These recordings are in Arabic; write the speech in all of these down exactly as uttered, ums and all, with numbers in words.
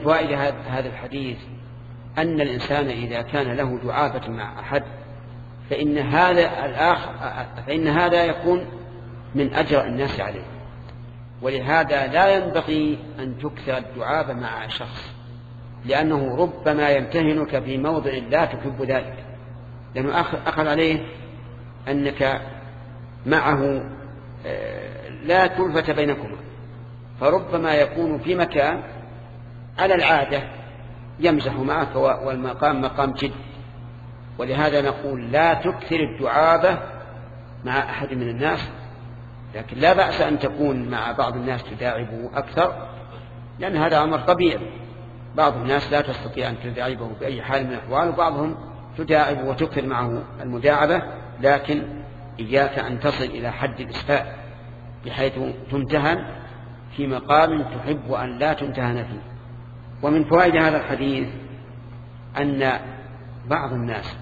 فوائد هذا الحديث أن الإنسان إذا كان له دعابة مع أحد فإن هذا الآخر فإن هذا يكون من أجر الناس عليه، ولهذا لا ينبغي أن تكثر الدعابة مع شخص، لأنه ربما يمتهنك في موضع لا تحب ذلك، لأنه أخذ عليه أنك معه لا تلفة بينكما، فربما يكون في مكان على العادة يمزح معك والمقام مقام جد، ولهذا نقول لا تكثر الدعابة مع أحد من الناس، لكن لا بأس أن تكون مع بعض الناس تداعبه أكثر، لأن هذا أمر طبيعي. بعض الناس لا تستطيع أن تداعبه بأي حال من الأحوال، وبعضهم تداعب وتكثر معه المداعبة، لكن إياك أن تصل إلى حد الإسفاء بحيث تمتهن في مقام تحب أن لا تمتهن فيه. ومن فوائد هذا الحديث أن بعض الناس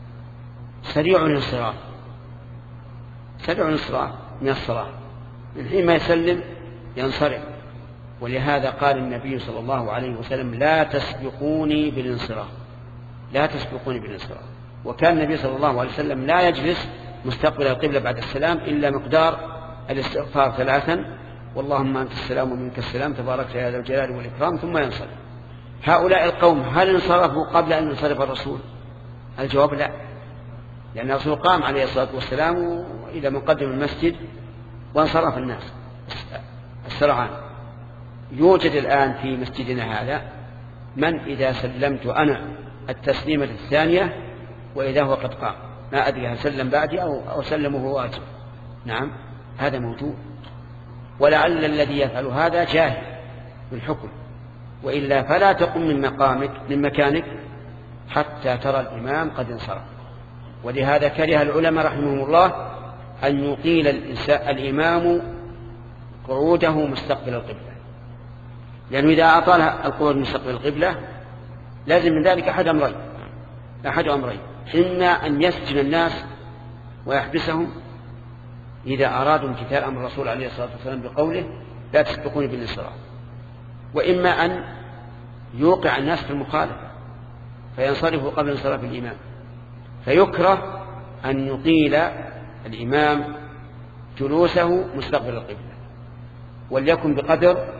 سريع الانصراف سريع الانصراف من الصلاة، من حين ما يسلم ينصرف، ولهذا قال النبي صلى الله عليه وسلم لا تسبقوني بالانصراف لا تسبقوني بالانصراف. وكان النبي صلى الله عليه وسلم لا يجلس مستقبل القبلة بعد السلام إلا مقدار الاستغفار ثلاثا، واللهم أنت السلام ومنك السلام تبارك يا ذا الجلال والإكرام، ثم ينصرف. هؤلاء القوم هل انصرفوا قبل أن ينصرف الرسول؟ الجواب لا، لأن الرسول قام عليه الصلاة والسلام إلى مقدم المسجد وانصرف الناس السرعان. يوجد الآن في مسجدنا هذا من إذا سلمت أنا التسليمة الثانية وإذا هو قد قام، ما أدري هل سلم بعدي أو, أو سلمه واجب. نعم هذا موجود، ولعل الذي يفعل هذا جاهل بالحكم، وإلا فلا تقم من مقامك من مكانك حتى ترى الإمام قد انصرف. ولهذا كره العلماء رحمهم الله أن يطيل الإمام قعوده مستقبل القبلة، لأنه إذا أطال القعود مستقبل القبلة لازم من ذلك أحد أمرين أحد أمرين إما أن يسجن الناس ويحبسهم إذا أرادوا امتثال أمر الرسول عليه الصلاة والسلام بقوله لا تسبقوني بالانصراف، وإما أن يوقع الناس في المخالفة فينصرفوا قبل انصراف الإمام. فيكره أن يطيل الإمام جلوسه مستقبل القبلة، وليكن بقدر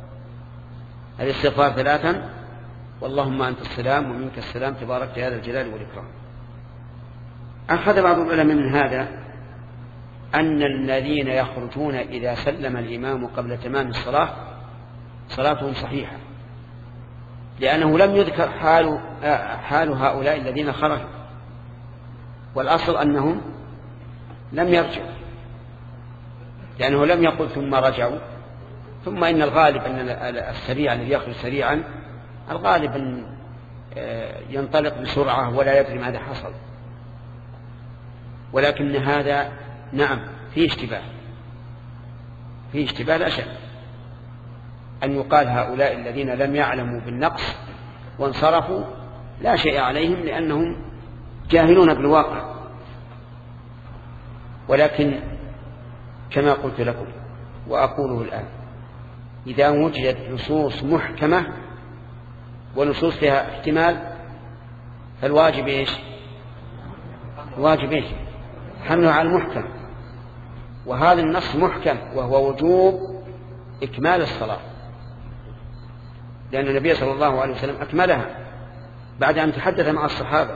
الاستغفار ثلاثا، واللهم أنت السلام ومنك السلام تبارك يا ذا الجلال والإكرام. أخذ بعض العلماء من هذا أن الذين يخرجون إذا سلم الإمام قبل تمام الصلاة صلاتهم صحيحة، لأنه لم يذكر حال, حال هؤلاء الذين خرجوا، والأصل أنهم لم يرجعوا، لأنه لم يقل ثم رجعوا. ثم إن الغالب أن السريع الذي يخرج سريعا الغالب أن ينطلق بسرعة ولا يدري ماذا حصل، ولكن هذا نعم فيه اشتباه فيه اشتباه لا شك أن يقال هؤلاء الذين لم يعلموا بالنقص وانصرفوا لا شيء عليهم لأنهم جاهلون بالواقع. ولكن كما قلت لكم وأقوله الآن، إذا وجدت نصوص محكمة ونصوص فيها احتمال فالواجب إيش؟ الواجب إيش؟ حمله على المحكم، وهذا النص محكم وهو وجوب إكمال الصلاة، لأن النبي صلى الله عليه وسلم أكملها بعد أن تحدث مع الصحابة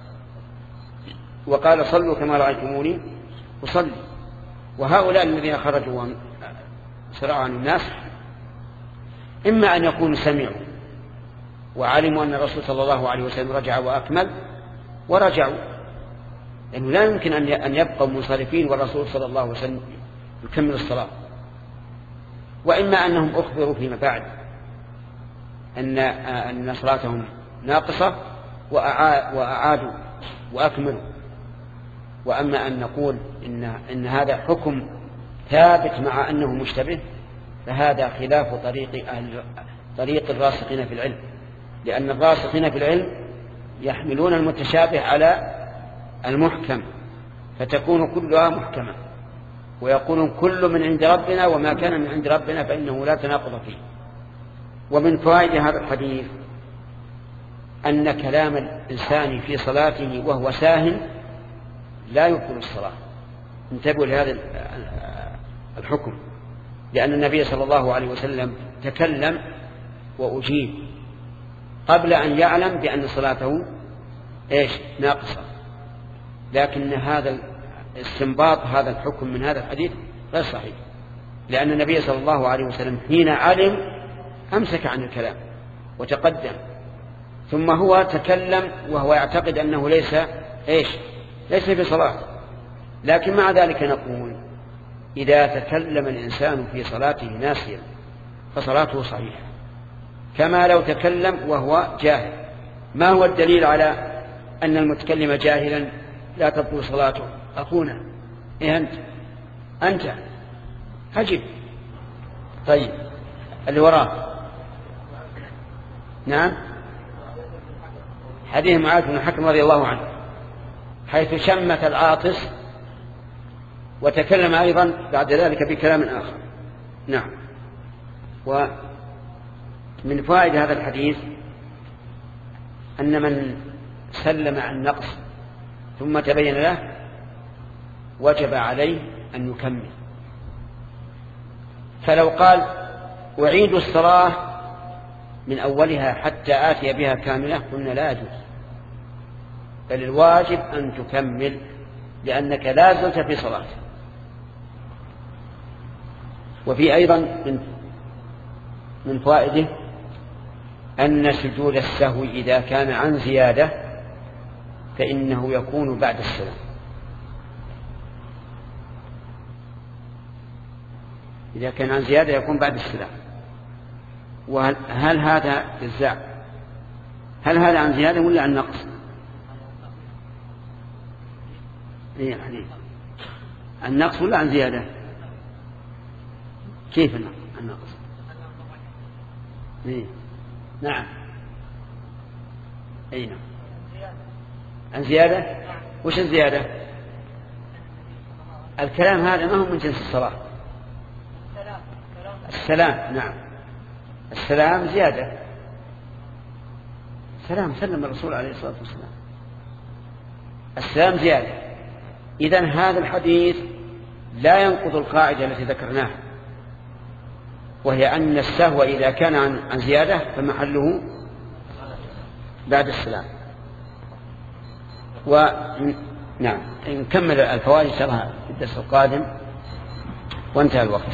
وقال صلوا كما رأيتموني أصلي. وهؤلاء الذين خرجوا وسرعوا عن الناس إما أن يكونوا سمعوا وعلموا أن الرسول صلى الله عليه وسلم رجع وأكمل ورجعوا، لأنه لا يمكن أن يبقوا منصرفين والرسول صلى الله عليه وسلم يكمل الصلاة، وإما أنهم أخبروا فيما بعد أن أن صلاتهم ناقصة وأعادوا وأكملوا. وأما أن نقول إن, إن هذا حكم ثابت مع أنه مشتبه فهذا خلاف طريق أهل طريق الراسخين في العلم، لأن الراسخين في العلم يحملون المتشابه على المحكم فتكون كلها محكمة، ويقولون كل من عند ربنا وما كان من عند ربنا فإنه لا تناقض فيه. ومن فوائد هذا الحديث أن كلام الإنسان في صلاته وهو ساهٍ لا يبطل الصلاة. انتبهوا لهذا الحكم، لأن النبي صلى الله عليه وسلم تكلم وأجيب قبل أن يعلم بأن صلاته إيش ناقصة، لكن هذا استنباط هذا الحكم من هذا الحديث غير صحيح، لأن النبي صلى الله عليه وسلم حين علم أمسك عن الكلام وتقدم، ثم هو تكلم وهو يعتقد أنه ليس إيش ليس في صلاة. لكن مع ذلك نقول إذا تكلم الإنسان في صلاته ناسيا فصلاته صحيحة، كما لو تكلم وهو جاهل. ما هو الدليل على أن المتكلم جاهلا لا تبطل صلاته؟ أخونا إيه أنت أنت هجب. طيب اللي وراه نعم حديث معاذ بن الحكم رضي الله عنه حيث شمت العاطس وتكلم أيضا بعد ذلك بكلام آخر. نعم. ومن فوائد هذا الحديث أن من سلم عن نقص ثم تبين له وجب عليه أن يكمل. فلو قال أعيد الصلاة من أولها حتى آتي بها كاملة قلنا لا يجوز، بل الواجب أن تكمل لأنك لا زلت في صلاة. وفي أيضا من من فوائده أن سجود السهو إذا كان عن زيادة فإنه يكون بعد السلام. إذا كان عن زيادة يكون بعد السلام. وهل هل هذا جزاء؟ هل هذا عن زيادة ولا عن نقص؟ يعني عن نقص ولا عن زيادة؟ كيف النقص؟ إيه؟ نعم أي نعم عن زيادة. وش الزيادة؟ الكلام هذا ما هو من جنس الصلاة. السلام نعم السلام زيادة. السلام سلم الرسول عليه الصلاة والسلام، السلام زيادة. إذن هذا الحديث لا ينقض القاعدة التي ذكرناها، وهي أن السهو إذا كان عن, عن زيادة فمحله بعد السلام. ونعم نكمل الفوائد شرها في الدرس القادم وانتهى الوقت.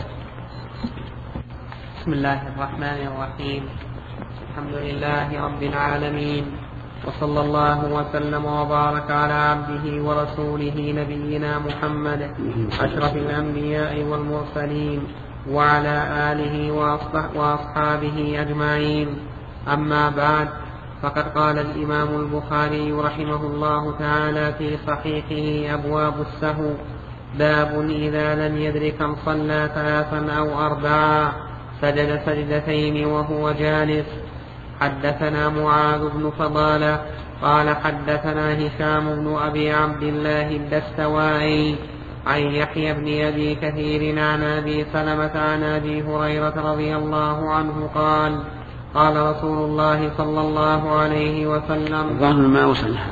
بسم الله الرحمن الرحيم. الحمد لله رب العالمين، وصلى الله وسلم وبارك على عبده ورسوله نبينا محمد أشرف الأنبياء والمرسلين وعلى آله وأصحابه أجمعين. أما بعد، فقد قال الإمام البخاري رحمه الله تعالى في صحيحه أبواب السهو: باب إذا لم يدر كم صلى ثلاثا أو أربعا سجد سجدتين وهو جالس. حدثنا معاذ بن فضالة قال حدثنا هشام بن أبي عبد الله الدستوائي عن يحيى بن أبي كثير عن أبي سلمة عن أبي هريرة رضي الله عنه قال: قال رسول الله صلى الله عليه وسلم: ظهر ما وصلها.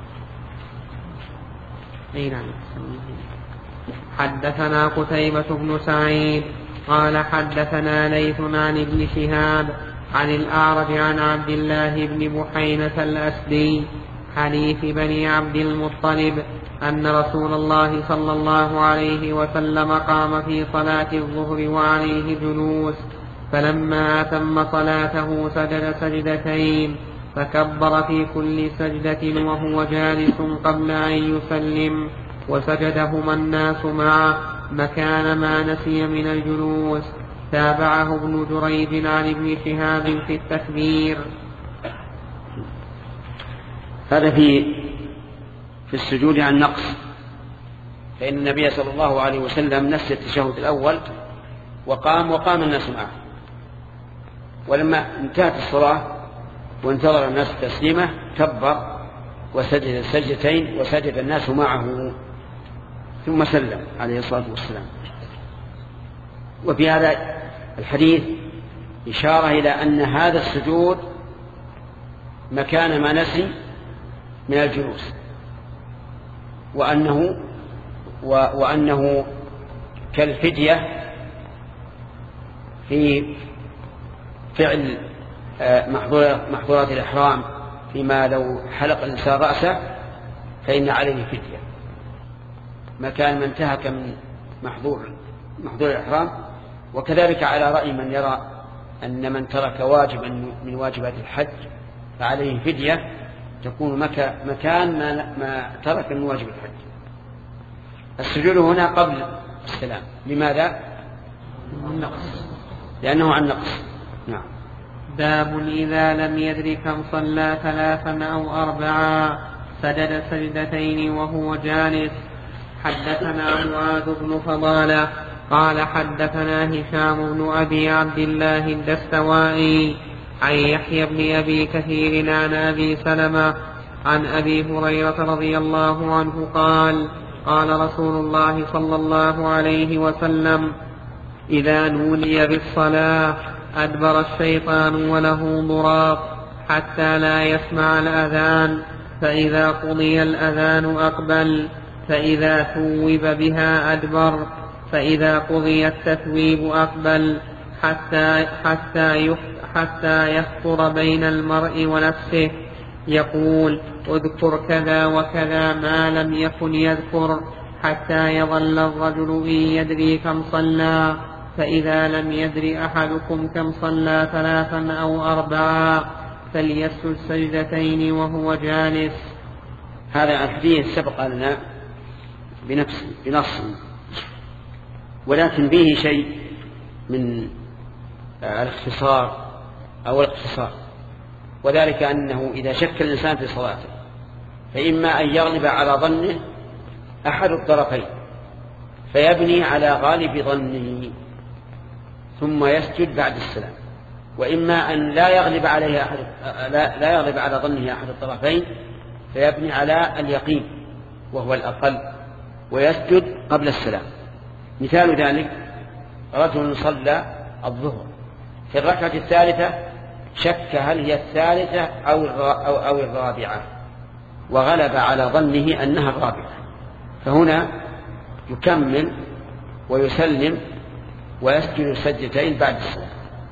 حدثنا قتيبة بن سعيد قال حدثنا ليث عن ابن شهاب عن الأعرج عن عبد الله بن بحينة الأسدي حليف بني عبد المطلب أن رسول الله صلى الله عليه وسلم قام في صلاة الظهر وعليه جلوس، فلما أتم صلاته سجد سجدتين فكبر في كل سجدة وهو جالس قبل أن يسلم، وسجدهما الناس معه مكان ما نسي من الجلوس. تابعه ابن جريج عن ابن شهاب في التكبير. هذا في في السجود عن نقص، فإن النبي صلى الله عليه وسلم نسي التشهد الأول وقام وقام الناس معه، ولما انتهت الصلاة وانتظر الناس تسليمه كبر وسجد السجدتين وسجد الناس معه ثم سلم عليه الصلاة والسلام. وفي هذا الحديث إشارة إلى أن هذا السجود مكان ما نسي من الجلوس، وأنه وأنه كالفدية في فعل محظورات الإحرام، فيما لو حلق الإنسان رأسه فإن عليه فدية مكان ما انتهك من محظور محظور الإحرام. وكذلك على رأي من يرى أن من ترك واجبا من واجبات الحج فعليه فدية تكون مكان ما, ما ترك من واجب الحج. السجود هنا قبل السلام. لماذا؟ النقص، لأنه عن نقص. نعم. باب إذا لم يدر كم صلى ثلاثا أو أربعا سجد سجدتين وهو جالس. حدثنا معاذ بن فضالة قال حدثنا هشام بن أبي عبد الله الدستوائي عن يحيى بن أبي كثير عن أبي سلمة عن أبي هريرة رضي الله عنه قال قال رسول الله صلى الله عليه وسلم إذا نودي بالصلاة أدبر الشيطان وله ضراط حتى لا يسمع الأذان، فإذا قضي الأذان أقبل، فإذا ثوب بها أدبر، فإذا قضي التثويب أقبل، حتى حتى حتى يخطر بين المرء ونفسه يقول اذكر كذا وكذا ما لم يكن يذكر، حتى يظل الرجل إن يدري كم صلى، فإذا لم يدر أحدكم كم صلى ثلاثا أو أربعا فليسجد سجدتين وهو جالس. هذا الحديث سبق لنا بنفس بنص، ولكن به شيء من الاختصار أو الاختصار، وذلك أنه إذا شك الإنسان في صلاته فإما أن يغلب على ظنه أحد الطرفين فيبني على غالب ظنه ثم يسجد بعد السلام، وإما أن لا يغلب عليه أحد لا, لا يغلب على ظنه أحد الطرفين فيبني على اليقين وهو الأقل ويسجد قبل السلام. مثال ذلك رجل صلى الظهر في الركعة الثالثة شك هل هي الثالثة أو أو الرابعة وغلب على ظنه أنها الرابعة، فهنا يكمل ويسلم ويسجد سجدتين بعد السلام.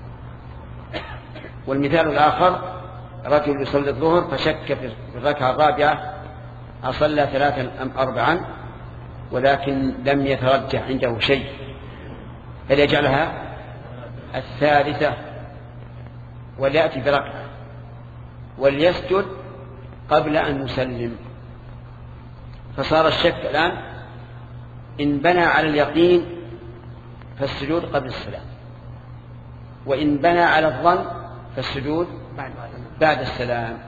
والمثال الآخر رجل يصلي الظهر فشك في الركعة الرابعة أصلى ثلاثا أم أربعا ولكن لم يترجح عنده شيء فليجعلها الثالثة وليأتي بركعة وليسجد قبل أن يسلم. فصار الشك الآن إن بنى على اليقين فالسجود قبل السلام، وإن بنى على الظن فالسجود بعد السلام.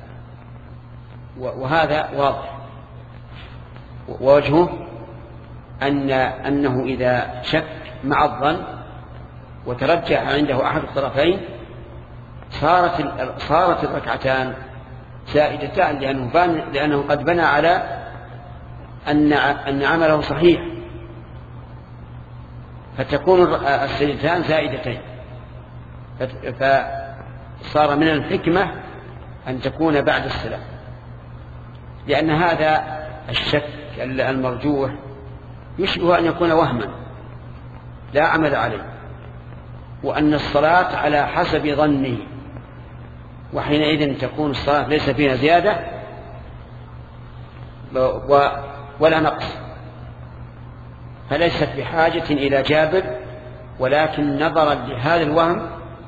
وهذا واضح، ووجهه أن أنه إذا شك مع الظن وترجح عنده أحد الطرفين صارت صارت الركعتان زائدتان، لأنه لأنه قد بنى على أن أن عمله صحيح، فتكون السجدتان زائدتين، فصار من الحكمة أن تكون بعد السلام، لأن هذا الشك المرجوح يشبه أن يكون وهما لا عمل عليه، وأن الصلاة على حسب ظنه، وحينئذ تكون الصلاة ليس فيها زيادة ولا نقص، فليست بحاجة إلى جابر، ولكن نظرا لهذا الوهم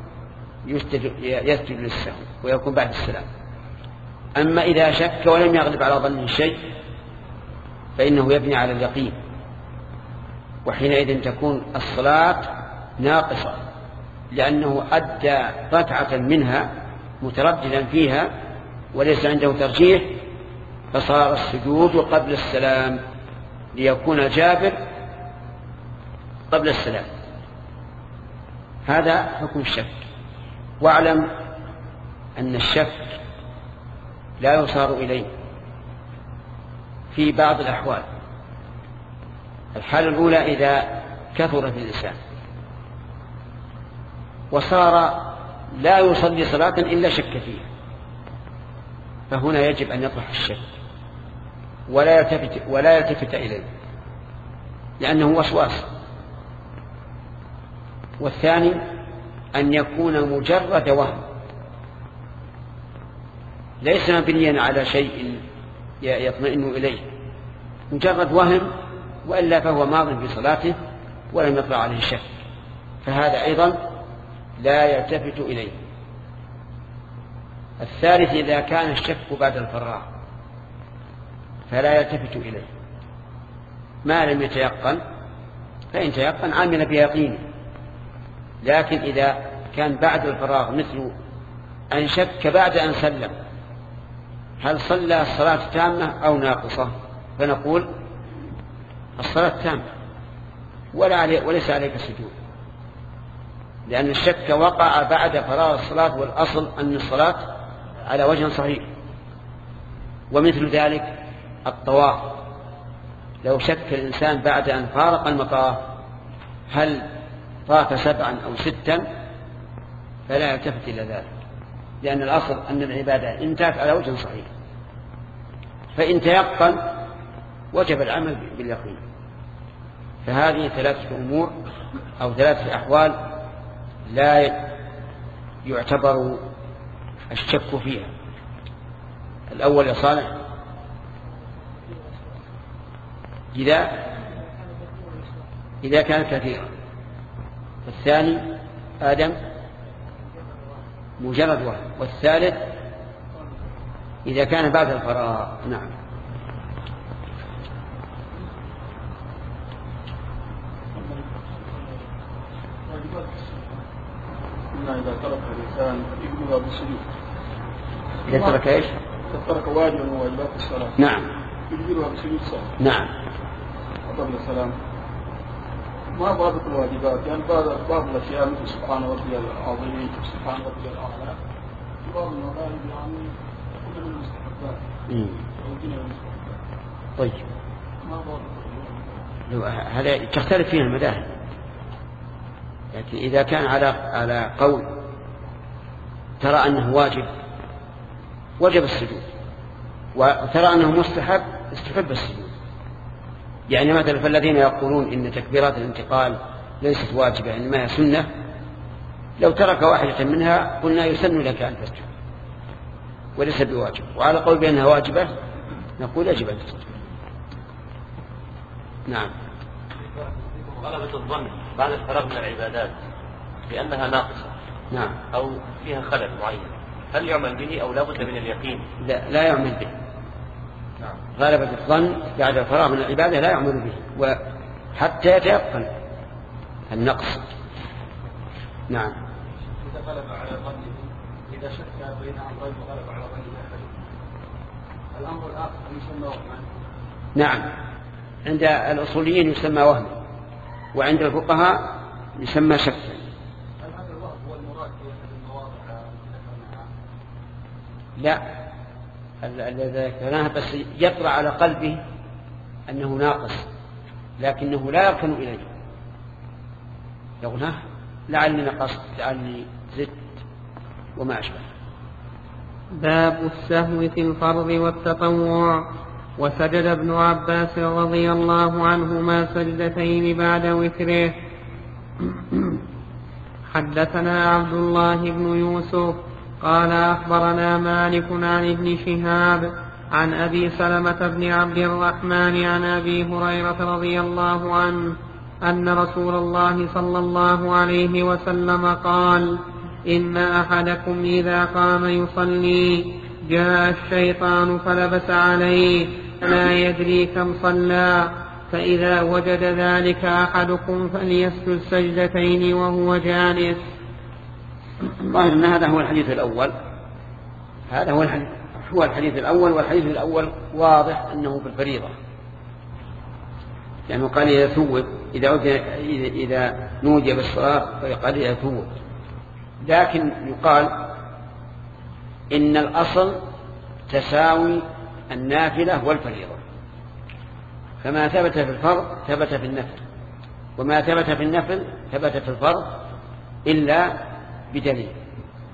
يسجد للسهو ويكون بعد السلام. أما إذا شك ولم يغلب على ظنه شيء فإنه يبني على اليقين، وحينئذ تكون الصلاة ناقصة، لأنه أدى ركعة منها مترددا فيها وليس عنده ترجيح، فصار السجود قبل السلام ليكون جابر قبل السلام. هذا حكم الشك. واعلم أن الشك لا يصار إليه في بعض الأحوال. الحالة الأولى إذا كثر في الإنسان وصار لا يصلي صلاة إلا شك فيها، فهنا يجب أن يطرح الشك ولا يلتفت, ولا يلتفت إليه لأنه وسواس. والثاني أن يكون مجرد وهم ليس مبنيا على شيء يطمئن إليه، مجرد وهم، وإلا فهو ماض في صلاته ولم يطلع عليه الشك، فهذا أيضا لا يلتفت إليه. الثالث إذا كان الشك بعد الفراغ فلا يلتفت إليه ما لم يتيقن، فإن تيقن عمل بيقينه. لكن إذا كان بعد الفراغ مثل أن شك بعد أن سلم هل صلى الصلاة تامة أو ناقصة، فنقول الصلاة تامة ولا علي وليس عليك السجود، لأن الشك وقع بعد فراغ الصلاة، والأصل أن الصلاة على وجه صحيح. ومثل ذلك الطواف، لو شك الإنسان بعد أن فارق المطاف هل طاف سبعا أو ستا فلا يلتفت إلى ذلك، لأن الأصل أن العبادة انتهت على وجه صحيح. فإن تيقن وجب العمل باليقين. فهذه ثلاثة أمور أو ثلاثة أحوال لا يعتبر الشك فيها. الأول يا صالح إذا إذا كان كثيرا، والثاني آدم مجرد واحد، والثالث إذا كان بعد الفراغ. نعم. إذا ترك الإنسان يجبرها بالسجود. إذا ترك إيش؟ إذا ترك واجبا من واجبات الصلاة. نعم. يجبرها بالسجود صلاة. نعم. قبل السلام. ما ضابط الواجبات، يعني بعض بعض الأشياء مثل سبحان ربي العظيم، سبحان ربي الأعلى، بعض المذاهب يعني كل من المستحبات. طيب. ما ضابط. هذا تختلف فيها المذاهب، لكن إذا كان على على قول ترى أنه واجب وجب السجود، وترى أنه مستحب استحب السجود. يعني مثلا فالذين يقولون إن تكبيرات الانتقال ليست واجبة إنما هي سنة، لو ترك واحدة منها قلنا يسن لك أن تسجد وليس بواجب. وعلى قول بأنها واجبة نقول يجب أن تسجد. نعم. غلبة الظن بعد الفراغ من العبادات بأنها ناقصة نعم أو فيها خلل معين، هل يعمل به أو لا بد من اليقين؟ لا, لا يعمل به. نعم. غلبة الظن بعد الفراغ من العبادة لا يعمل به وحتى يتيقن النقص. نعم. إذا غلب على ظنه، إذا شك بين أمرين وغلب على ظنه الأمر الآخر يسمى وهما. نعم. عند الأصوليين يسمى وهم، وعند الفقهاء يسمى شك. هل هذا الوهم هو المراد في أحد المواضع؟ لا، الذي ذكرناه بس يطرأ على قلبه أنه ناقص لكنه لا يركن إليه، يقول ها لعلي نقصت لعلي زدت وما أشبه. باب السهو في الفرض والتطوع. وسجد ابن عباس رضي الله عنهما سجدتين بعد وتره. حدثنا عبد الله بن يوسف قال أخبرنا مالك عن ابن شهاب عن أبي سلمة بن عبد الرحمن عن أبي هريرة رضي الله عنه أن رسول الله صلى الله عليه وسلم قال: إن أحدكم إذا قام يصلي جاء الشيطان فلبس عليه لا يدري كم صلى، فإذا وجد ذلك أحدكم فليسجد سجدتين وهو جالس. ظاهر أن هذا هو الحديث الأول، هذا هو الحديث, هو الحديث الأول والحديث الأول واضح أنه بالفريضة، لأنه قال إذا ثوب إذا, إذا نودي بالصلاة فقال إذا ثوب. لكن يقال إن الأصل تساوي النافلة والفريضة، فما ثبت في الفرض ثبت في النفل، وما ثبت في النفل ثبت في الفرض إلا بدليل.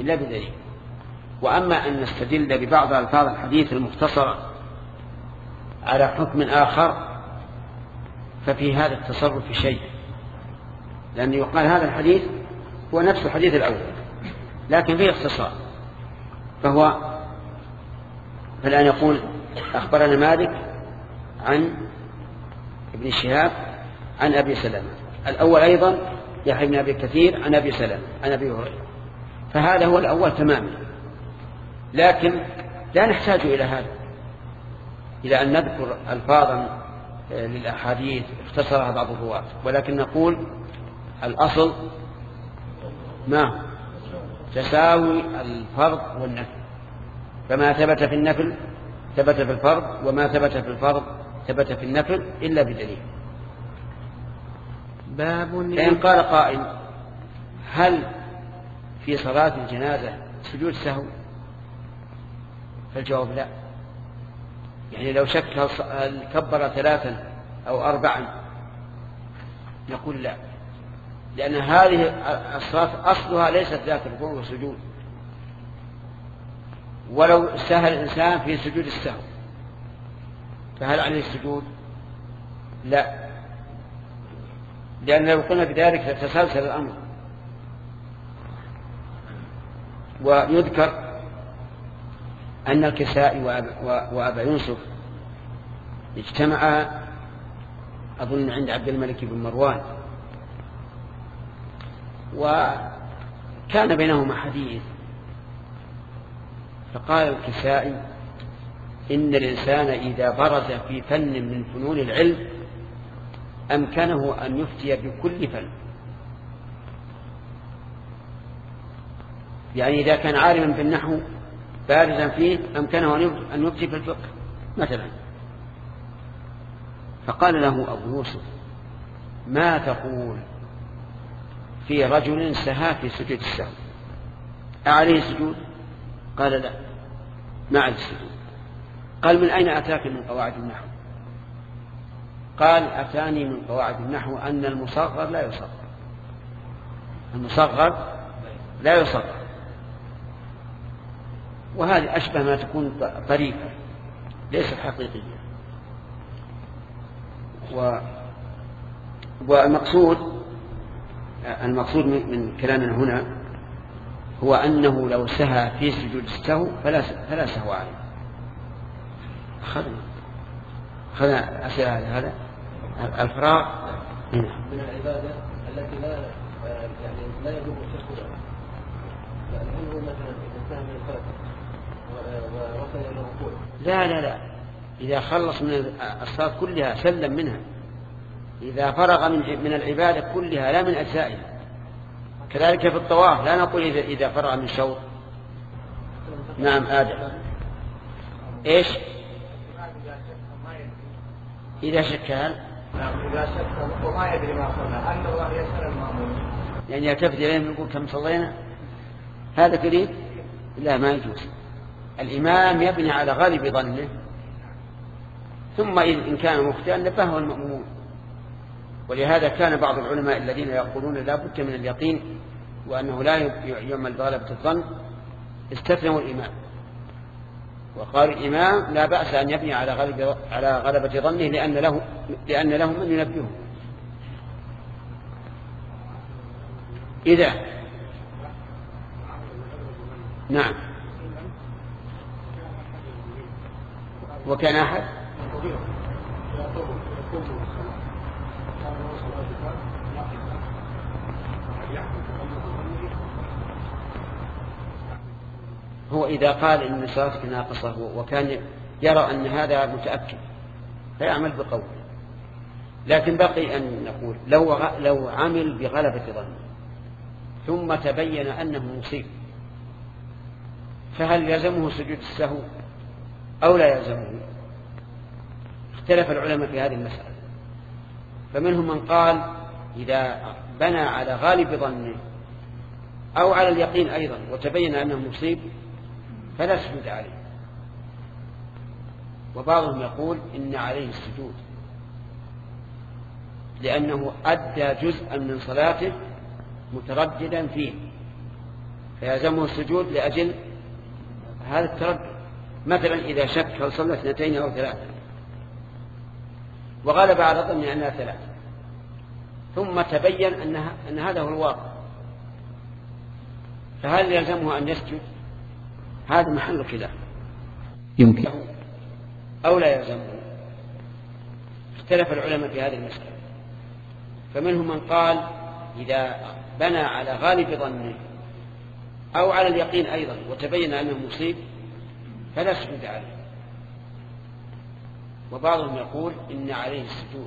إلا بدليل. وأما أن نستدل ببعض ألفاظ الحديث المختصرة على حكم آخر ففي هذا التصرف شيء، لأن يقال هذا الحديث هو نفس الحديث الأول لكن فيه اختصار. فهو فالآن يقول أخبرنا مالك عن ابن شهاب عن أبي سلمة، الأول أيضا يحيى بن أبي كثير عن أبي سلمة عن أبي هريرة، فهذا هو الأول تماما. لكن لا نحتاج إلى هذا، إلى أن نذكر ألفاظا للأحاديث اختصرها بعض الرواة، ولكن نقول الأصل ما تساوي الفرض والنفل، فما ثبت في النفل ثبت في الفرض، وما ثبت في الفرض ثبت في النفل إلا بدليل. باب فإن قال قائل هل في صلاة الجنازة سجود سهو؟ فالجواب لا. يعني لو شك هل كبر ثلاثا أو أربعا نقول لا، لأن هذه الصلاة أصلها ليست ذات ركوع وسجود. ولو سهى الإنسان في سجود السهو فهل عليه السجود؟ لا، لأن لو قلنا بذلك لتسلسل الأمر. ويذكر أن الكسائي وأبا يوسف اجتمعا أظن عند عبد الملك بن مروان، وكان بينهما حديث، فقال الكسائي إن الإنسان إذا برز في فن من فنون العلم أمكنه أن يفتي بكل فن. يعني إذا كان عالما بالنحو بارزا فيه أمكنه أن يفتي في الفقه مثلا. فقال له أبو يوسف ما تقول في رجل سهى في سجود السهو أعليه سجود؟ قال لا، ما عليه سجود. قال من أين أتاك من قواعد النحو؟ قال أتاني من قواعد النحو أن المصغر لا يصغر، المصغر لا يصغر. وهذه أشبه ما تكون طريقة ليست حقيقية. و... والمقصود المقصود من كلامنا هنا هو أنه لو سهى في سجود السهو فلا فلا سهو عليه. أخذنا أخذنا أسئلة هذا الفراغ من العبادة التي لا يعني لا يجوز الشرك بها، يعني هل هو مثلا إذا سهم من الفرق ووصل إلى الركوع؟ لا لا لا، إذا خلص من الصلاة كلها سلم منها، إذا فرغ من من العبادة كلها لا من أجزائها. كذلك في الطواف لا نقول إذا إذا فرغ من شوط. نعم آدم إيش؟ إذا شك هل إذا شك وما يدري ما صلى أن الله يسأل المأمون، يعني يلتفت إليهم يقول كم صلينا، هذا تريد؟ لا، ما يجوز. الإمام يبني على غالب ظنه، ثم إن كان مخطئا نبهه المأمون. ولهذا كان بعض العلماء الذين يقولون لا بد من اليقين وأنه لا يعمل بغلبة الظن استثنوا الإمام، وقالوا الإمام لا بأس أن يبني على غلبة على غلبة ظنه لأن له لأن له من ينبهه. إذا نعم وكان أحد هو إذا قال إن صلاتك ناقصة وكان يرى أن هذا متأكد فيعمل بقوله. لكن بقي أن نقول لو لو عمل بغلبة ظنه ثم تبين أنه مصيب فهل يلزمه سجود السهو أو لا يلزمه؟ اختلف العلماء في هذه المسألة، فمنهم من قال إذا بنى على غالب ظنه أو على اليقين أيضا وتبين أنه مصيب فلا سجود عليه، وبعضهم يقول إن عليه السجود لأنه أدى جزءا من صلاته مترددا فيه فيلزمه السجود لأجل هذا التردد. مثلا إذا شك هل صلى اثنتين أو ثلاثة وغلب على ظنه أنها ثلاثة ثم تبين أنها أن هذا هو الواقع، فهل يلزمه أن يسجد؟ هذا محل خلاف، يمكن أو لا يلزمه. اختلف العلماء في هذه المسألة، فمنهم من قال إذا بنى على غالب ظنه أو على اليقين أيضا وتبين أنه مصيب فلا سجود عليه، وبعضهم يقول إن عليه السجود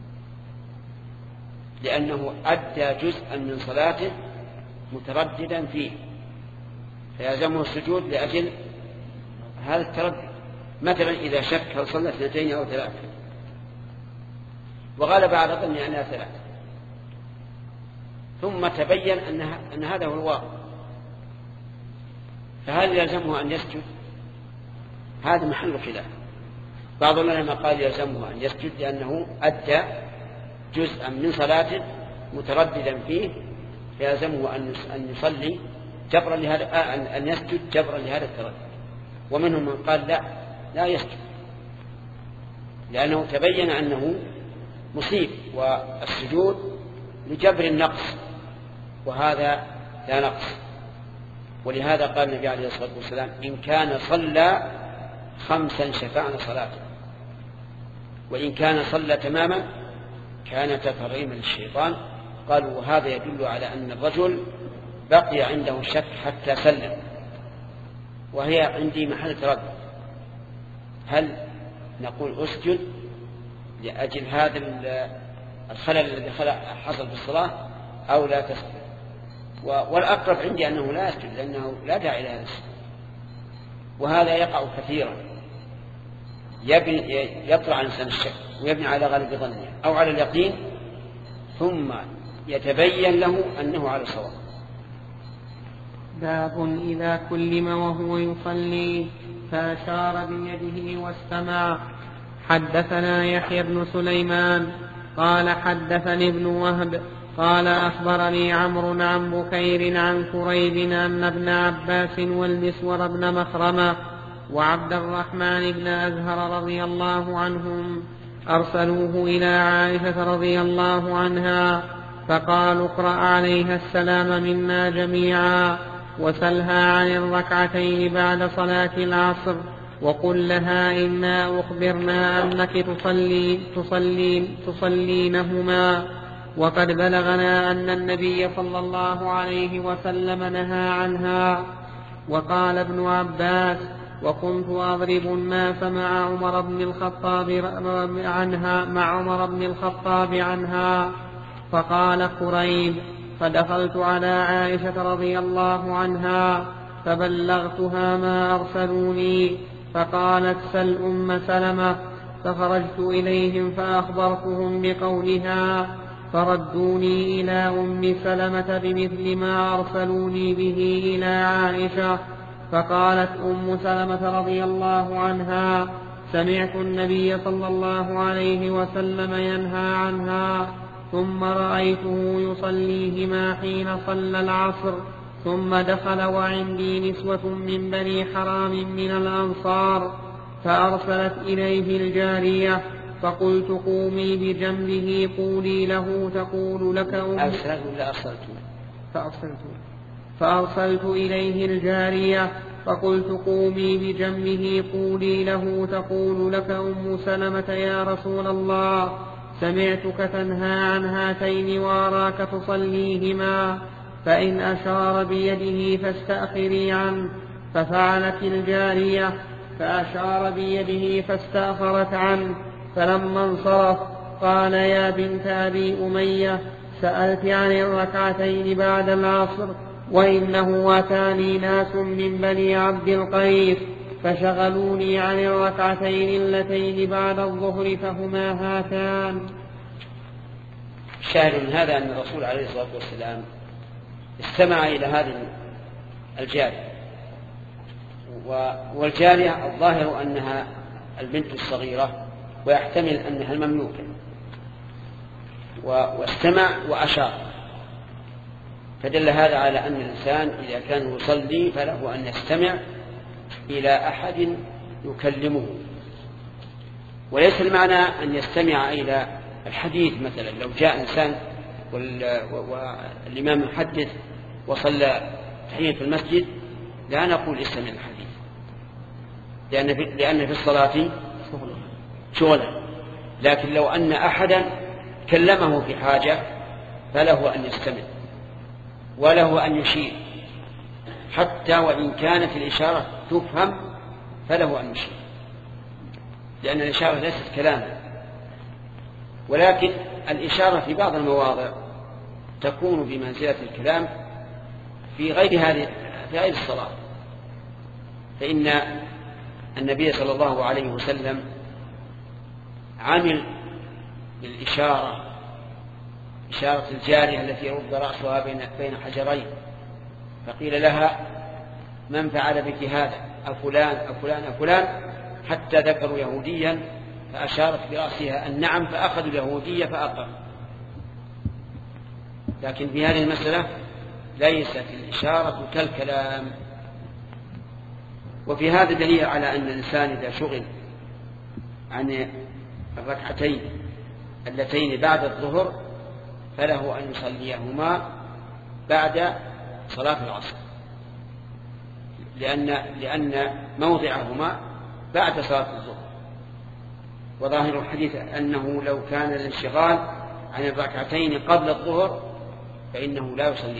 لأنه أدى جزءا من صلاته مترددا فيه، فيلزمه السجود لأجل هذا التردد. مثلا إذا شك هل صلى اثنتين أو ثلاثة وغلب على ظنه أنها ثلاثة ثم تبين أن أن هذا هو الواقع، فهل يلزمه أن يسجد؟ هذا محل خلاف. بعض العلماء قال يلزمه أن يسجد لأنه أدى جزءا من صلاته مترددا فيه، فيلزمه أن يصلي جبرا لهذا، أن يسجد جبرا لهذا التردد. ومنهم من قال لا لا يسجد لأنه تبين أنه مصيب، والسجود لجبر النقص وهذا لا نقص. ولهذا قال النبي عليه الصلاة والسلام إن كان صلى خمسا شفعنا صلاته، وإن كان صلى تماما كان تفريما للشيطان. قالوا وهذا يدل على أن الرجل بقي عنده الشك حتى سلم، وهي عندي محل تردد، هل نقول أسجد لأجل هذا الخلل الذي حصل في الصلاة أو لا تسجد؟ والأقرب عندي أنه لا يسجد لأنه لا داعي لهذا السجود. وهذا يقع كثيرا، يطلع الإنسان الشك ويبني على غالب ظنه أو على اليقين ثم يتبين له أنه على صواب. باب إذا كلم وهو يصلي فأشار بيده واستمع. حدثنا يحيى بن سليمان قال حدثني ابن وهب قال أخبرني عمرو عن بكير عن كريب أن ابن عباس والمسور بن مخرمة وعبد الرحمن بن أزهر رضي الله عنهم أرسلوه إلى عائشة رضي الله عنها فقالوا اقرأ عليها السلام منا جميعا وسلها عن الركعتين بعد صلاة العصر وقل لها إنا أخبرنا أنك تصلي تصلين تصلينهما وقد بلغنا أن النبي صلى الله عليه وسلم نهى عنها. وقال ابن عباس وكنت أضرب الناس مع عمر بن الخطاب عنها مع عمر بن الخطاب عنها. فقال قريب فدخلت على عائشة رضي الله عنها فبلغتها ما أرسلوني فقالت سل أم سلمة. فخرجت إليهم فأخبرتهم بقولها فردوني إلى أم سلمة بمثل ما أرسلوني به إلى عائشة. فقالت أم سلمة رضي الله عنها سمعت النبي صلى الله عليه وسلم ينهى عنها ثم رأيته يصليهما حين صلى العصر ثم دخل وعندي نسوة من بني حرام من الأنصار فأرسلت إليه الجارية فقلت قومي بجنبه قولي له تقول لك أم أرسلت ولا أرسلت فأرسلت فأرسلت إليه الجارية فقلت قومي بجنبه قولي له تقول لك أم سلمة يا رسول الله سمعتك تنهى عن هاتين وأراك تصليهما فإن أشار بيده فاستأخري عنه. ففعلت الجارية فأشار بيده فاستأخرت عنه. فلما انصرف قال يا بنت أبي أمية سألت عن الركعتين بعد العصر وإنه أتاني ناس من بني عبد القيس فشغلوني عن الركعتين اللتين بعد الظهر فهما هاتان. الشاهد من هذا أن الرسول عليه الصلاة والسلام استمع إلى هذه الجارية، والجارية الظاهر أنها البنت الصغيرة ويحتمل أنها المملوكة، واستمع وأشار. فدل هذا على أن الإنسان إذا كان يصلي فله أن يستمع إلى أحد يكلمه، وليس المعنى أن يستمع إلى الحديث. مثلا لو جاء إنسان والإمام يحدث وصلى تحية في المسجد لا نقول استمع الحديث، لأن في, لأن في الصلاة شغلا. لكن لو أن أحدا كلمه في حاجة فله أن يستمع وله أن يشير، حتى وإن كانت الإشارة تفهم فله أن يشير، لأن الإشارة ليست كلاما. ولكن الإشارة في بعض المواضع تكون بمنزلة الكلام في غير هذه في غير الصلاة. فإن النبي صلى الله عليه وسلم عمل بالإشارة، إشارة الجارية التي رد رأسها بين بين حجرين، فقيل لها من فعل بك هذا؟ أفلان أفلان أفلان، حتى ذكروا يهوديا فأشارت برأسها النعم، فأخذوا اليهودية فأقر. لكن في هذه المسألة ليست الإشارة كالكلام. وفي هذا دليل على أن الإنسان إذا شغل عن الركعتين اللتين بعد الظهر فله أن يصليهما بعد صلاة العصر، لأن لأن موضعهما بعد صلاة الظهر. وظاهر الحديث أنه لو كان الانشغال عن الركعتين قبل الظهر فإنه لا يصليه،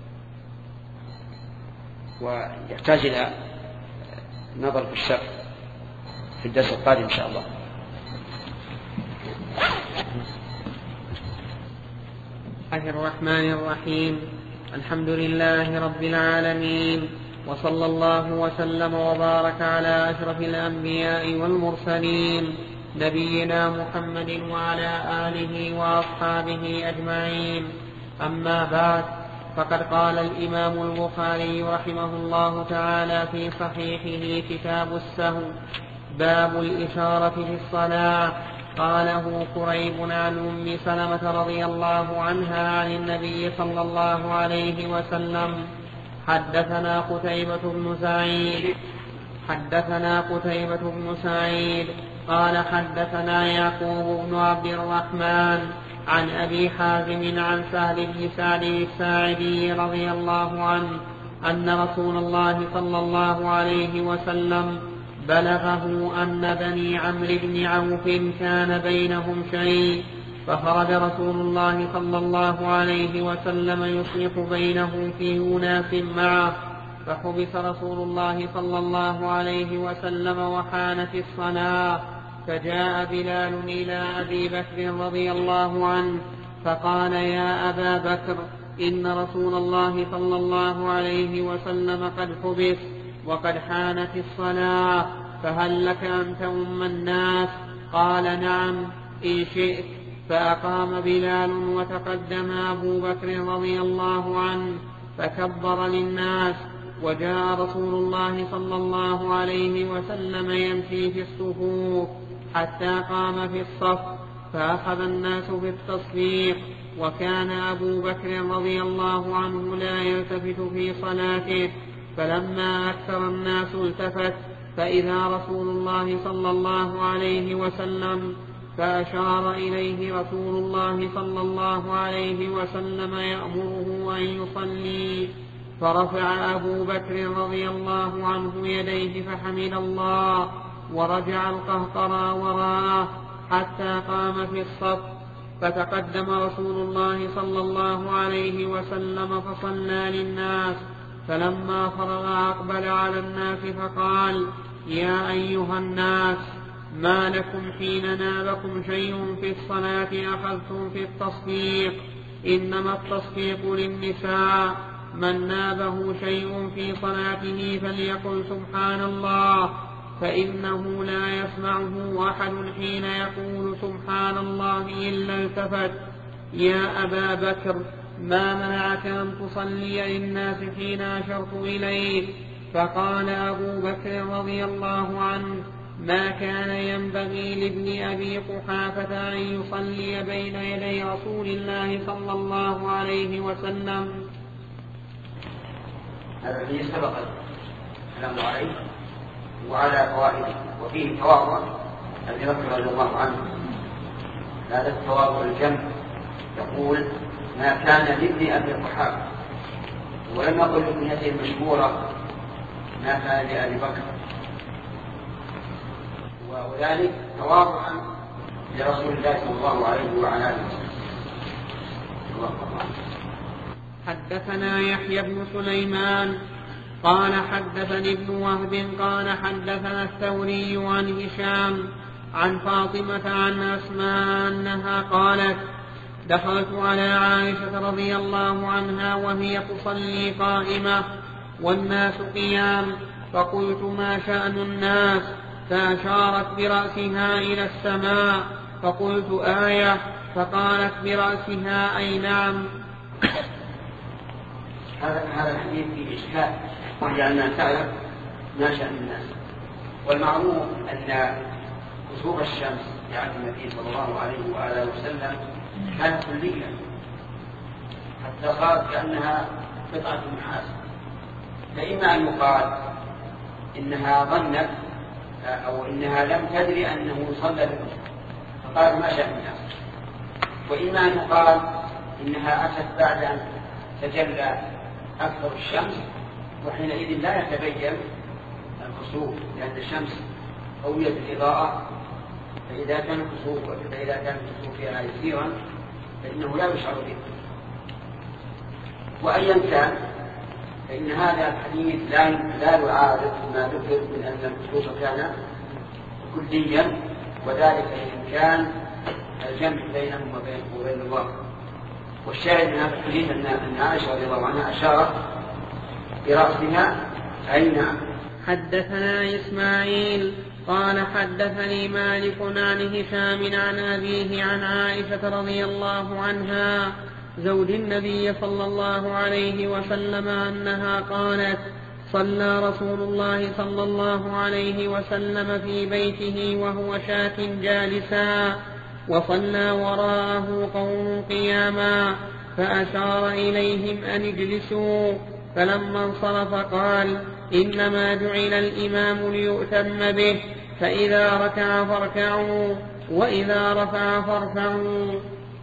ويحتاج إلى نظر في الشرح في الدرس القادم إن شاء الله. الله الرحمن الرحيم. الحمد لله رب العالمين، وصلى الله وسلم وبارك على أشرف الأنبياء والمرسلين نبينا محمد وعلى آله وأصحابه أجمعين. أما بعد، فقد قال الإمام البخاري رحمه الله تعالى في صحيحه كتاب السهو: باب الإشارة في الصلاة. قاله قريب عن أم سلمة رضي الله عنها عن النبي صلى الله عليه وسلم. حدثنا قتيبة بن سعيد حدثنا قتيبة بن سعيد قال حدثنا يعقوب بن عبد الرحمن عن أبي حازم عن سهل بن سعد الساعدي رضي الله عنه أن رسول الله صلى الله عليه وسلم بلغه أن بني عمرو بن عوف كان بينهم شيء، فخرج رسول الله صلى الله عليه وسلم يصلح بينهم في أناس معه، فحبس رسول الله صلى الله عليه وسلم وحانت الصلاة، فجاء بلال إلى أبي بكر رضي الله عنه فقال: يا أبا بكر، إن رسول الله صلى الله عليه وسلم قد حبس وقد حانت الصلاة، فهل لك أن تؤم الناس؟ قال: نعم إن شئت. فأقام بلال وتقدم أبو بكر رضي الله عنه فكبر للناس، وجاء رسول الله صلى الله عليه وسلم يمشي في الصفوف حتى قام في الصف، فأخذ الناس بالتصفيق، وكان أبو بكر رضي الله عنه لا يلتفت في صلاته، فلما أكثر الناس التفت فإذا رسول الله صلى الله عليه وسلم، فأشار إليه رسول الله صلى الله عليه وسلم يأمره أن يصلي، فرفع أبو بكر رضي الله عنه يديه فحمد الله، ورجع القهقرى وراءه حتى قام في الصف، فتقدم رسول الله صلى الله عليه وسلم فصلى للناس، فلما فرغ أقبل على الناس فقال: يا أيها الناس، ما لكم حين نابكم شيء في الصلاة أخذتم في التصفيق؟ إنما التصفيق للنساء، من نابه شيء في صلاته فليقل سبحان الله، فإنه لا يسمعه أحد حين يقول سبحان الله إلا التفت. يا أبا بكر، ما منعك أن تصلي للناس حين أشرت إليك؟ فقال أبو بكر رضي الله عنه: ما كان ينبغي لابن أبي قحافة أن يصلي بين يدي رسول الله صلى الله عليه وسلم، هذا الذي سبق الكلام عليه وعلى فوائده، وفيه التواضع الذي ذكر رضي الله عنه، هذا التواضع الجم، يقول ما كان لابن أبي القحافة، ولم يقل ابنته المشهورة ما كان لأبي بكر، وذلك تواضعا لرسول الله صلى الله عليه وعلى آله وسلم. حدثنا يحيى بن سليمان قال حدثني ابن وهب قال حدثنا الثوري عن هشام عن فاطمة عن أسماء أنها قالت دخلت على عائشة رضي الله عنها وهي تصلي قائمة والناس قيام، فقلت ما شأن الناس؟ فأشارت برأسها إلى السماء، فقلت آية، فقالت برأسها أي نعم. هذا هذا الحديث فيه إشكال، وهي أنها تعلم ما شأن الناس، والمعروف أن كسوف الشمس في عهد النبي صلى الله عليه وآله وسلم كانت كلية حتى صارت كأنها قطعة نحاس، فإما أن يقال إنها ظنت أو إنها لم تدري أنه صلى بالكسوف فقال ما شأن الناس، وإما أن يقال إنها أتت بعد أن تجلى أكثر الشمس وحينئذ لا يتبين الكسوف لأن الشمس قوية الإضاءة، فإذا كان الكسوف فإذا كان الكسوف فيها يسيرا فإنه لا يشعر به. وأيا كان فإن هذا الحديث لا لا يعارض ما ذكر من أن الكسوف كان كليا، وذلك لإمكان الجمع بينهم وبين الله. والشاهد من هذا الحديث أن عائشة رضي الله عنها أشارت برأسها أي نعم. حدثنا إسماعيل قال حدثني مالك عن هشام عن أبيه عن عائشة رضي الله عنها زوج النبي صلى الله عليه وسلم أنها قالت صلى رسول الله صلى الله عليه وسلم في بيته وهو شاك جالسا، وصلى وراءه قوم قياما، فأشار إليهم أن اجلسوا، فلما انصرف قال إنما جعل الإمام ليؤتم به، فإذا ركع فاركعوا وإذا رفع فارفعوا.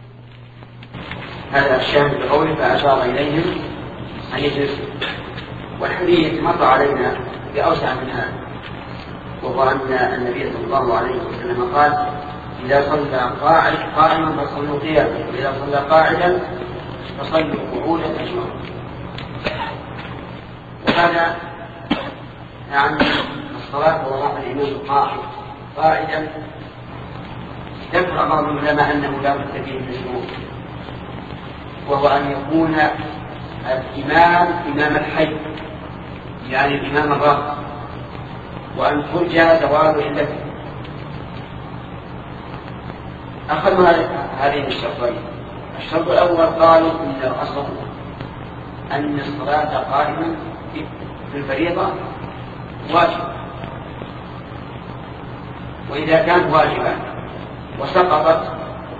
هذا الشاهد بقوله فأشار إليهم أن يجلسوا، والحديث مر علينا بأوسع من هذا، وهو أن النبي صلى الله عليه وسلم قال إذا صلى قاعد قائما فصلوا قياما، وإذا صلى قاعدا فصلوا قعودا أجمعين. وهذا يعني الصلاة وراء الإمام القائد قاعدا ذكر بعض العلماء أنه لا بد فيه من شروط، وهو أن يكون الإمام إمام الحي يعني الإمام الراغب، وأن ترجى زوال علته. أخذوا هذين الشرطين. الشرط الأول قالوا إن الأصل أن الصلاة قائما في الفريضة واجب، وإذا كانت واجبة وسقطت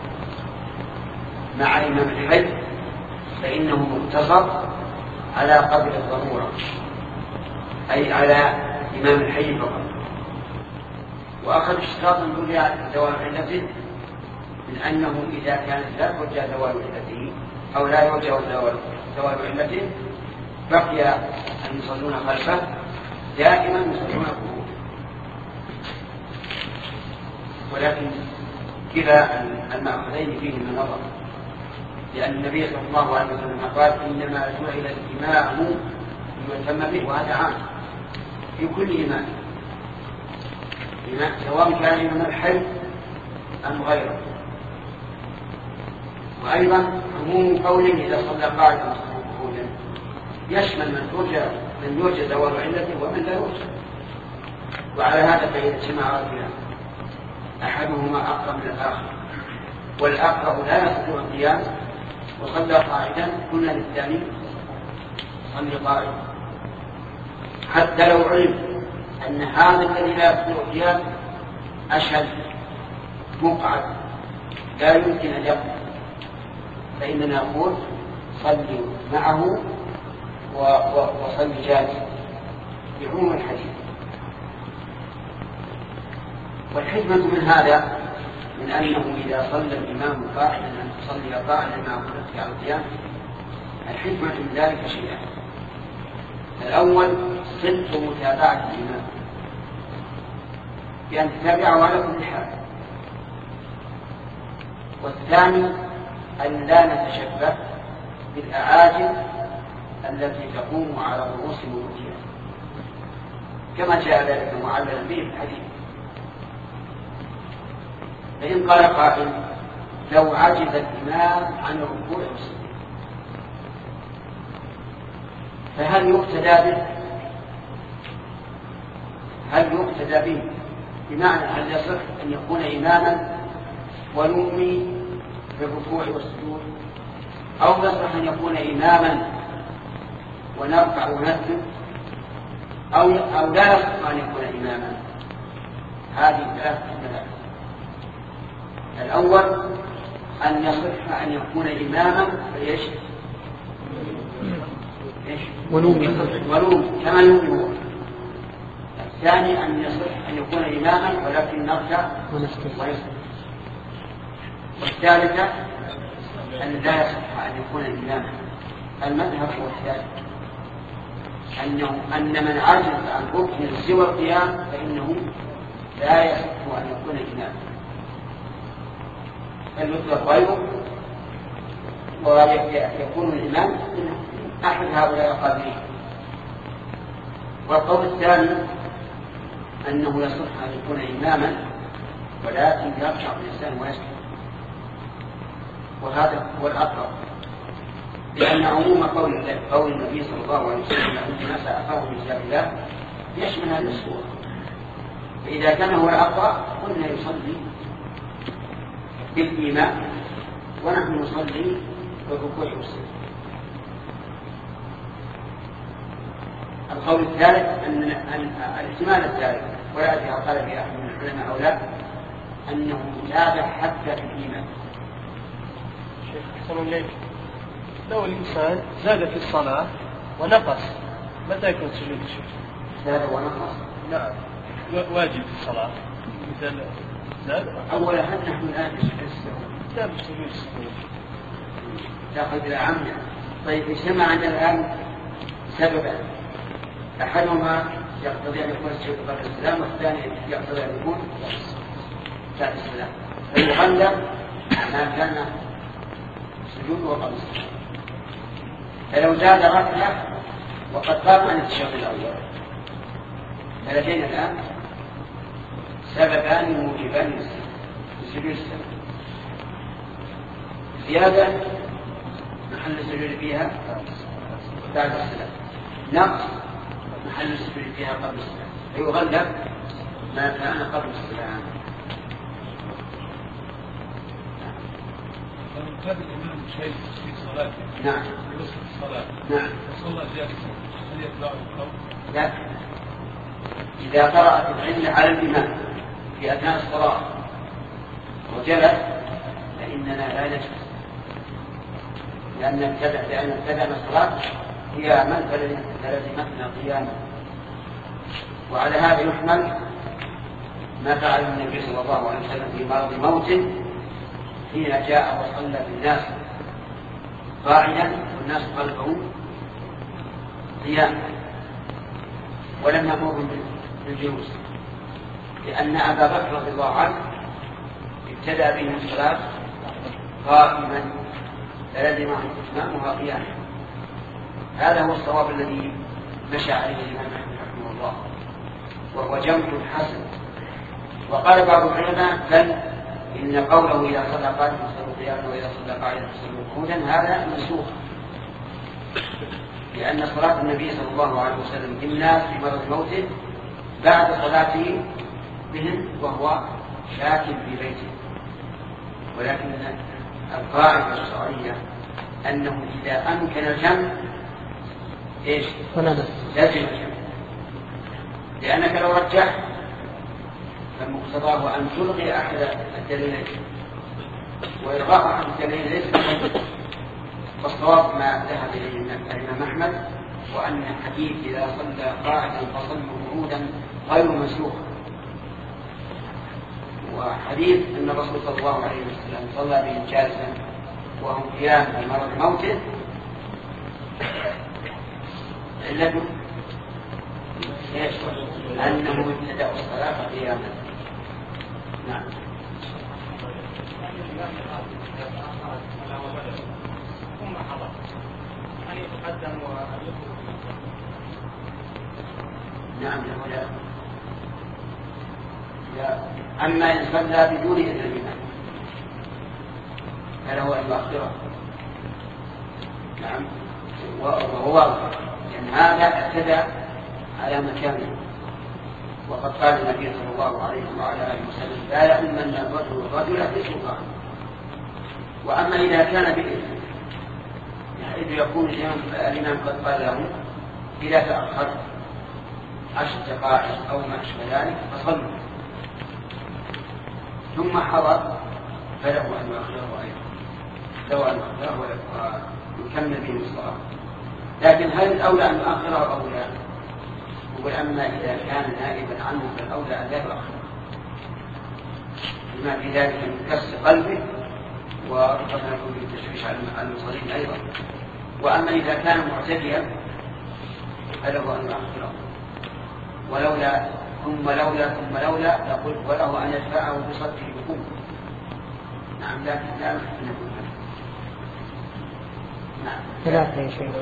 مع إمام الحي فإنه مقتصر على قدر الضرورة، أي على إمام الحي فقط. وأخذ اشتراطا دون زوال علته من أنه إذا كانت لا ترجى زوال علته أو لا يرجى زوال علته بقي أن يصلون خلفه دائما يصلون القبور. ولكن كلا المأخذين فيه من نظر، لأن النبي صلى الله عليه وسلم قال إنما جعل الإمام ليؤتم به، وهذا عام في كل إمام سواء كان إمام الحي أم غيره. وأيضا عموم قوله إذا صلى قاعدا فصلوا قعودا يشمل من ترجى من يرجى زوال علته ومن لا يرجى. وعلى هذا فإذا اجتمع رجلان أحدهما أقرب من الآخر والأقرب لا يستطيع القيام وصلى قاعدا قلنا للثاني صلي قاعدا، حتى لو علم أن هذا الذي لا يستطيع القيام أشهد مقعد لا يمكن أن يقف، فإننا نقول صلوا معه وصيجات بعموم الحديث. والحكمة من هذا من أنه إذا صلى الإمام قاعدا أن تصلي قاعدا مع قدرتك على القيام. الحكمة من ذلك شيئان: الأول صدق متابعة الإمام بأن تتابعه على كل حال، والثاني أن لا نتشبه بالأعاجم التي تقوم على رؤوس ملوكها كما جاء ذلك معللا به في الحديث. فإن قال قائل: لو عجز الإمام عن الركوع والسجود فهل يقتدى به؟ هل يقتدى به؟ بمعنى هل يصح أن يكون إماما ونؤمي بالركوع والسجود، أو يصح أن يكون إماما ونرفع ونسجد، أو أو لا يصح أن يكون إماما؟ هذه ثلاثة مذاهب. الأول أن يصح أن يكون إماما فإيش؟ ونومي ونومي كما يومي هو. الثاني أن يصح أن يكون إماما ولكن نرجع ونسكت. والثالثة أن لا يصح أن يكون إماما. المذهب هو الثالث، أنه أن من عجز عن ركن سوى القيام فإنه لا يصح أن يكون إماما، بل يطلق غيره ويكون الإمام أحد هؤلاء القادرين. والقول الثاني أنه يصح أن يكون إماما ولكن يرجع الإنسان ويسكت، وهذا هو الأقرب، لأن عموم قول قول النبي صلى الله عليه وسلم أن الناس أخاه من كتاب الله يشمل هذه الصورة. فإذا كان هو الأقرب قلنا يصلي بالإيمان ونحن نصلي بالركوع والسجود. القول الثالث أن الاحتمال الثالث ولا أدري قال به أحد من العلماء أو لا أنه يتابع حتى في الإيمان. شيخ أحسن إليك، لو الإنسان زاد في الصلاة ونقص متى يكون سجود الشيخ؟ زاد ونقص؟ نعم، واجب في الصلاة مثل زاد. أولا هل نحن الآن كتاب سجود السجود تأخذ إلى عمنا. طيب اجتمع عندنا الآن سببا، أحدهما يقتضي أن يكون السجود قبل السلام، والثاني يقتضي أن يكون بعد السلام، فيغلب ما كان سجود وقبل السلام. فلو زاد ركعة وقد قام عن التشهد الأول فلدينا الآن سببان موجبان لسجود السلام: زيادة محل السجود فيها بعد السلام، نقص محل السجود فيها قبل السلام، فيغلب ما كان قبل السلام. لو كان الإمام شيء في صلاته نعم في وسط الصلاة نعم وصلى جالسا هل يتبعه القول؟ لا، إذا قرأت العلة على الإمام في أثناء الصلاة وجلس فإننا لا نجلس، لأن ابتدأ لأن ابتدأنا الصلاة قياما فلزمتنا قياما. وعلى هذا يحمل ما فعله النبي صلى الله عليه وسلم في مرض موته حين جاء وصلى بالناس قاعدا والناس خلفه قياما ولم يأمرهم بالجلوس، لأن أبا بكر رضي الله عنه ابتدأ بهم الصلاة قائما فلزم إتمامها قياما. هذا هو الصواب الذي مشى عليه الإمام أحمد رحمه الله، وهو جمع حسن. وقال بعض العلماء بل إن قوله إذا صلى قائما فصلوا قياما وإذا صلى قاعدا فصلوا قعودا هذا منسوخ، لأن صلاة النبي صلى الله عليه وسلم بالناس في مرض موته بعد صلاته بهم وهو شاكل في بيته. ولكن القاعدة الشرعية أنه إذا أمكن الجمع إيش؟ لازم الجمع، لأنك لو رجحت فمقتضاه أن تلغي أحد الدليلين، وإلغاء أحد الدليلين ليس. فالصواب ما ذهب إليه الإمام أحمد وأن الحديث إذا صلى قاعدا فصلوا قعودا غير مسروق. وحديث أن الرسول صلى الله عليه وسلم صلى بهم جالسا وهم قيام في مرض موته علته أنه ابتدأ الصلاة قياما. نعم. نعم لا. لا. أما إن صلى بدون إذن الإمام فله أن يؤخره. نعم وهو واضح لأن هذا اعتدى على مكانه. وقد قال النبي صلى الله عليه وعلى آله وسلم لا يؤمن الرجل الرجل في سلطان. وأما إذا كان بإذن حيث يكون الإمام قد قال له إذا تأخر عشر دقائق أو ما أشبه ذلك فصلوا ثم حضر فله أن يؤخره أيضا لو أن يؤخره ويكمل به الصلاة. لكن هل الأولى أن يؤخره أو لا؟ يقول أما إذا كان نائبا عنه فالأولى أن لا يؤخره بما في ذلك من كسر قلبه وقد يكون بالتشويش على المصلين أيضا. وأما إذا كان معتديا فله أن يؤخره ولولا ثم لولا ثم لولا لقلت وله أن يدفعه بصدره بقوة. نعم لكن لا نحن نعم ثلاثة يا شيخ.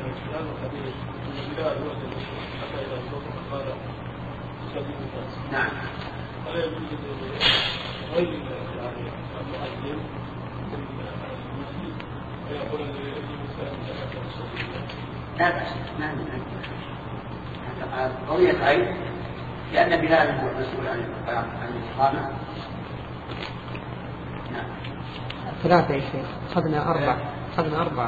نعم لا بأس ما قضية عين لأن بلال هو المسؤول عن الإقامة. نعم ثلاثة يا شيخ. أخذنا أربعة أخذنا أربعة.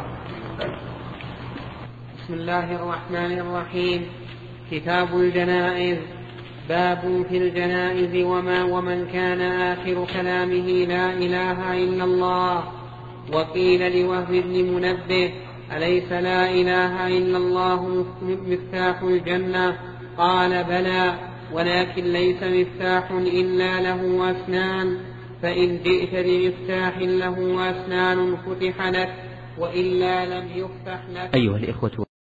بسم الله الرحمن الرحيم. كتاب الجنائز. باب في الجنائز وما ومن كان آخر كلامه لا إله إلا الله. وقيل لوهب بن منبه أليس لا إله إلا الله مفتاح الجنة؟ قال بلى ولكن ليس مفتاح إلا له أسنان فإن جئت بمفتاح له أسنان فتح لك وإلا لم يفتح لك. أيها الإخوة